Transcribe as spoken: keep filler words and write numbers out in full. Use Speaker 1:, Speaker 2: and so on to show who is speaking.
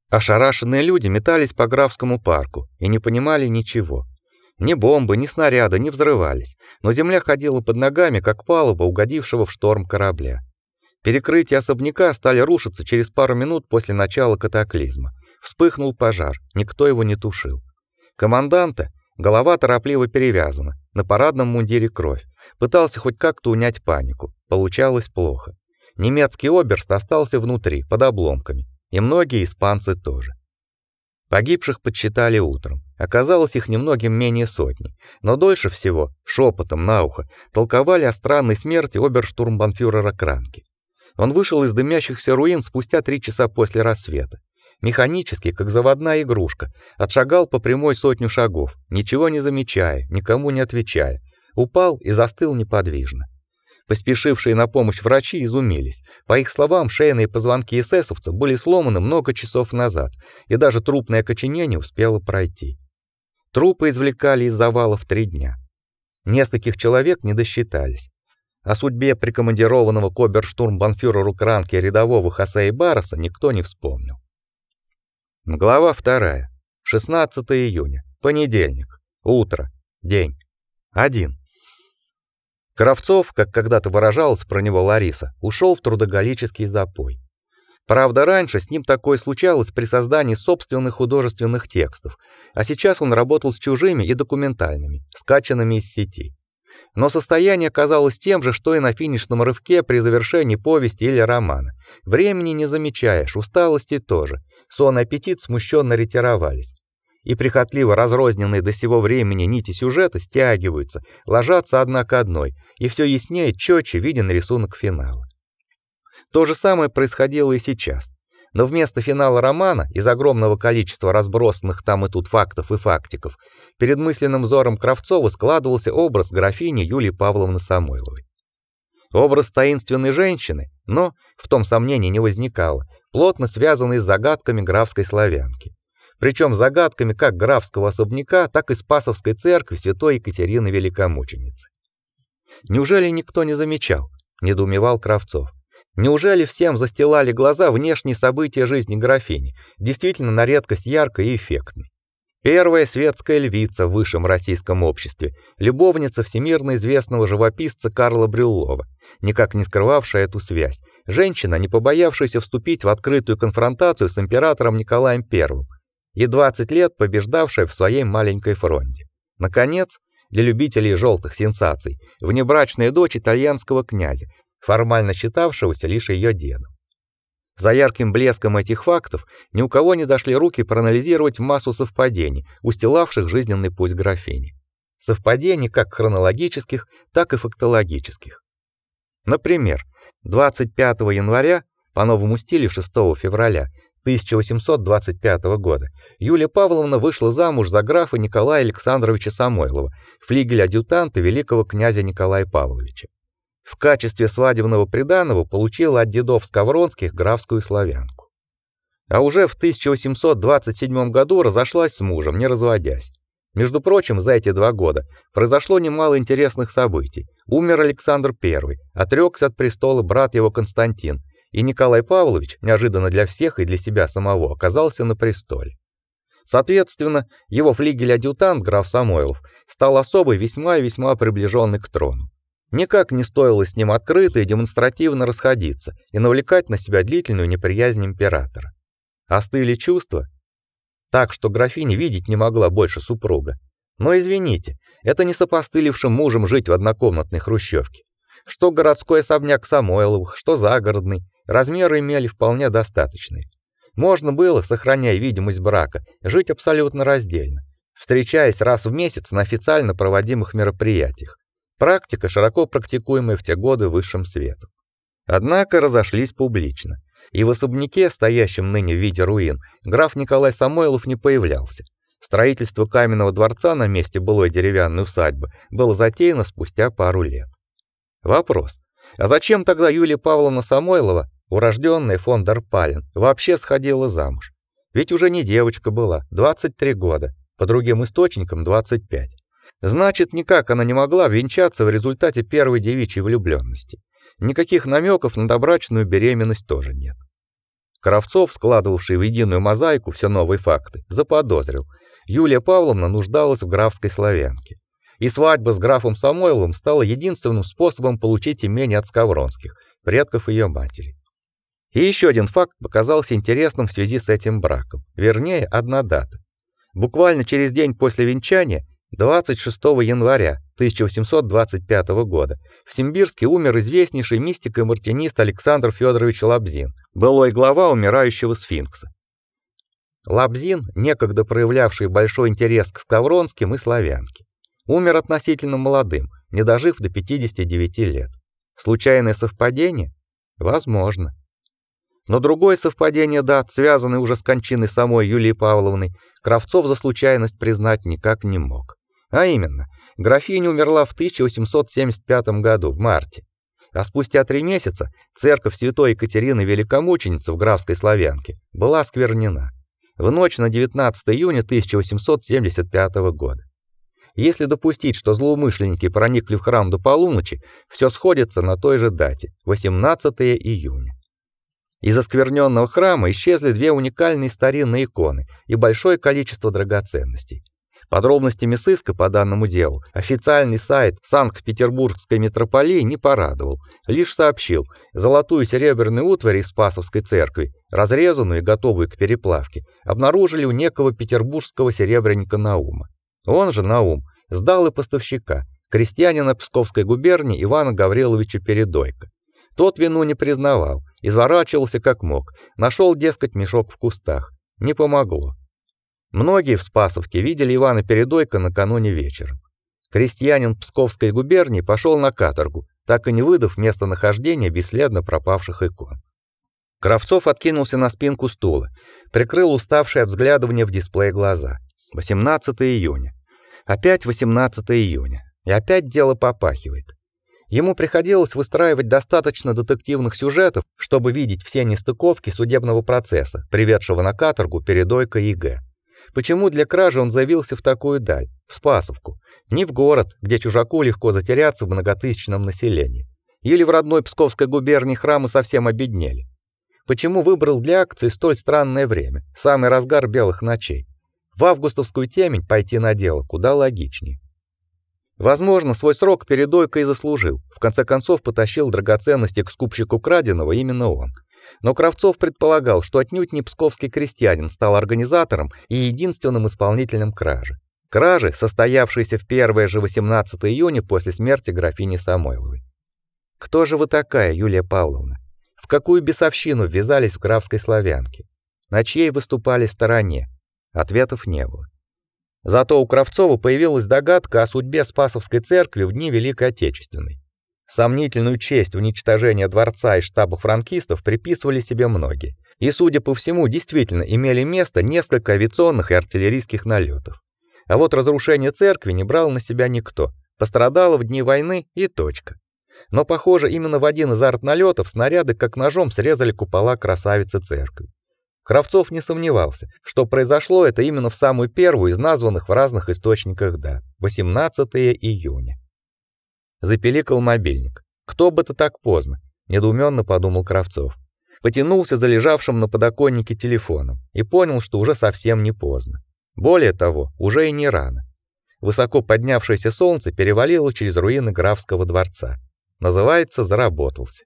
Speaker 1: Ошарашенные люди метались по Графскому парку и не понимали ничего. Ни бомбы, ни снаряды не взрывались, но земля ходила под ногами, как палуба угодившего в шторм корабля. Перекрытия особняка стали рушиться через пару минут после начала катаклизма. Вспыхнул пожар, никто его не тушил. Команданта голова торопливо перевязана, на парадном мундире кровь. Пытался хоть как-то унять панику, получалось плохо. Немецкий оберст остался внутри, под обломками, и многие испанцы тоже. Погибших подсчитали утром. Оказалось, их немногим менее сотни, но дольше всего, шепотом на ухо, толковали о странной смерти оберштурмбанфюрера Кранке. Он вышел из дымящихся руин спустя три часа после рассвета. Механически, как заводная игрушка, отшагал по прямой сотню шагов, ничего не замечая, никому не отвечая. Упал и застыл неподвижно. Поспешившие на помощь врачи изумились. По их словам, шейные позвонки эсэсовца были сломаны много часов назад, и даже трупное окоченение успело пройти. Трупы извлекали из завалов три дня. Нескольких человек не досчитались. О судьбе прикомандированного к оберштурмбанфюреру Кранке рядового Хосе Барреса никто не вспомнил. Глава вторая. шестнадцатого июня. Понедельник. Утро. День. один. Кравцов, как когда-то выражалась про него Лариса, ушел в трудоголический запой. Правда, раньше с ним такое случалось при создании собственных художественных текстов, а сейчас он работал с чужими и документальными, скачанными из сети. Но состояние казалось тем же, что и на финишном рывке при завершении повести или романа. Времени не замечаешь, усталости тоже. Сон и аппетит смущенно ретировались. И прихотливо разрозненные до сего времени нити сюжета стягиваются, ложатся одна к одной, и все яснее, четче виден рисунок финала. То же самое происходило и сейчас. Но вместо финала романа, из огромного количества разбросанных там и тут фактов и фактиков, перед мысленным взором Кравцова складывался образ графини Юлии Павловны Самойловой. Образ таинственной женщины, но, в том сомнений не возникало, плотно связанный с загадками графской славянки. Причем загадками как графского особняка, так и Спасовской церкви святой Екатерины Великомученицы. Неужели никто не замечал, недоумевал Кравцов. Неужели всем застилали глаза внешние события жизни графини, действительно на редкость яркой и эффектной? Первая светская львица в высшем российском обществе, любовница всемирно известного живописца Карла Брюллова, никак не скрывавшая эту связь, женщина, не побоявшаяся вступить в открытую конфронтацию с императором Николаем Первым, и двадцать лет побеждавшая в своей маленькой фронте. Наконец, для любителей желтых сенсаций, внебрачная дочь итальянского князя, формально считавшегося лишь ее дедом. За ярким блеском этих фактов ни у кого не дошли руки проанализировать массу совпадений, устилавших жизненный путь графини. Совпадений как хронологических, так и фактологических. Например, двадцать пятого января, по новому стилю шестого февраля тысяча восемьсот двадцать пятого года, Юлия Павловна вышла замуж за графа Николая Александровича Самойлова, флигель-адъютанта великого князя Николая Павловича. В качестве свадебного приданого получила от дедов Скавронских графскую славянку. А уже в тысяча восемьсот двадцать седьмом году разошлась с мужем, не разводясь. Между прочим, за эти два года произошло немало интересных событий. Умер Александр Первый, отрекся от престола брат его Константин, и Николай Павлович, неожиданно для всех и для себя самого, оказался на престоле. Соответственно, его флигель-адъютант граф Самойлов стал особой весьма и весьма приближенный к трону. Никак не стоило с ним открыто и демонстративно расходиться и навлекать на себя длительную неприязнь императора. Остыли чувства, так что графиня видеть не могла больше супруга. Но извините, это не с опостылевшим мужем жить в однокомнатной хрущевке. Что городской особняк Самойловых, что загородный, размеры имели вполне достаточные. Можно было, сохраняя видимость брака, жить абсолютно раздельно, встречаясь раз в месяц на официально проводимых мероприятиях. Практика, широко практикуемая в те годы высшим светом. Однако разошлись публично, и в особняке, стоящем ныне в виде руин, граф Николай Самойлов не появлялся. Строительство каменного дворца на месте былой деревянной усадьбы было затеяно спустя пару лет. Вопрос: а зачем тогда Юлия Павловна Самойлова, урожденная фон дер Пален, вообще сходила замуж? Ведь уже не девочка была, двадцать три года, по другим источникам двадцать пять. Значит, никак она не могла венчаться в результате первой девичьей влюблённости. Никаких намеков на добрачную беременность тоже нет. Кравцов, складывавший в единую мозаику все новые факты, заподозрил: Юлия Павловна нуждалась в графской славянке. И свадьба с графом Самойловым стала единственным способом получить имение от Скавронских, предков ее матери. И еще один факт показался интересным в связи с этим браком, вернее, одна дата. Буквально через день после венчания, двадцать шестого января тысяча восемьсот двадцать пятого года, в Симбирске умер известнейший мистик и мартинист Александр Федорович Лабзин, былой глава умирающего сфинкса. Лабзин, некогда проявлявший большой интерес к Скавронским и славянке, умер относительно молодым, не дожив до пятидесяти девяти лет. Случайное совпадение? Возможно. Но другое совпадение дат, связанное уже с кончиной самой Юлии Павловны, Кравцов за случайность признать никак не мог. А именно, графиня умерла в тысяча восемьсот семьдесят пятом году, в марте. А спустя три месяца церковь Святой Екатерины Великомученицы в Графской Славянке была осквернена. В ночь на девятнадцатое июня тысяча восемьсот семьдесят пятого года. Если допустить, что злоумышленники проникли в храм до полуночи, все сходится на той же дате – восемнадцатое июня. Из оскверненного храма исчезли две уникальные старинные иконы и большое количество драгоценностей. Подробностями сыска по данному делу официальный сайт Санкт-Петербургской митрополии не порадовал, лишь сообщил: золотую серебряную утварь из Спасовской церкви, разрезанную и готовую к переплавке, обнаружили у некого петербургского серебряника Наума. Он же, Наум, сдал и поставщика, крестьянина Псковской губернии Ивана Гавриловича Передойка. Тот вину не признавал, изворачивался как мог, нашел, дескать, мешок в кустах. Не помогло. Многие в Спасовке видели Ивана Передойка накануне вечером. Крестьянин Псковской губернии пошел на каторгу, так и не выдав местонахождения бесследно пропавших икон. Кравцов откинулся на спинку стула, прикрыл уставшие от взглядывания в дисплей глаза. восемнадцатое июня. Опять восемнадцатое июня. И опять дело попахивает. Ему приходилось выстраивать достаточно детективных сюжетов, чтобы видеть все нестыковки судебного процесса, приведшего на каторгу Передойка И Г. Почему для кражи он заявился в такую даль, в Спасовку, не в город, где чужаку легко затеряться в многотысячном населении, или в родной Псковской губернии храмы совсем обеднели? Почему выбрал для акции столь странное время, самый разгар белых ночей? В августовскую темень пойти на дело куда логичнее. Возможно, свой срок Передойка и заслужил. В конце концов, потащил драгоценности к скупщику краденого именно он. Но Кравцов предполагал, что отнюдь не псковский крестьянин стал организатором и единственным исполнителем кражи. Кражи, состоявшейся в первое же восемнадцатое июня после смерти графини Самойловой. Кто же вы такая, Юлия Павловна? В какую бесовщину ввязались в Графской Славянке? На чьей выступали стороне? Ответов не было. Зато у Кравцова появилась догадка о судьбе Спасовской церкви в дни Великой Отечественной. Сомнительную честь уничтожения дворца и штаба франкистов приписывали себе многие, и, судя по всему, действительно имели место несколько авиационных и артиллерийских налетов. А вот разрушение церкви не брал на себя никто, пострадало в дни войны и точка. Но, похоже, именно в один из артналетов снаряды как ножом срезали купола красавицы церкви. Кравцов не сомневался, что произошло это именно в самую первую из названных в разных источниках дат – восемнадцатое июня. Запиликал мобильник. Кто бы это так поздно, недоуменно подумал Кравцов. Потянулся за лежавшим на подоконнике телефоном и понял, что уже совсем не поздно. Более того, уже и не рано. Высоко поднявшееся солнце перевалило через руины графского дворца. Называется, заработался.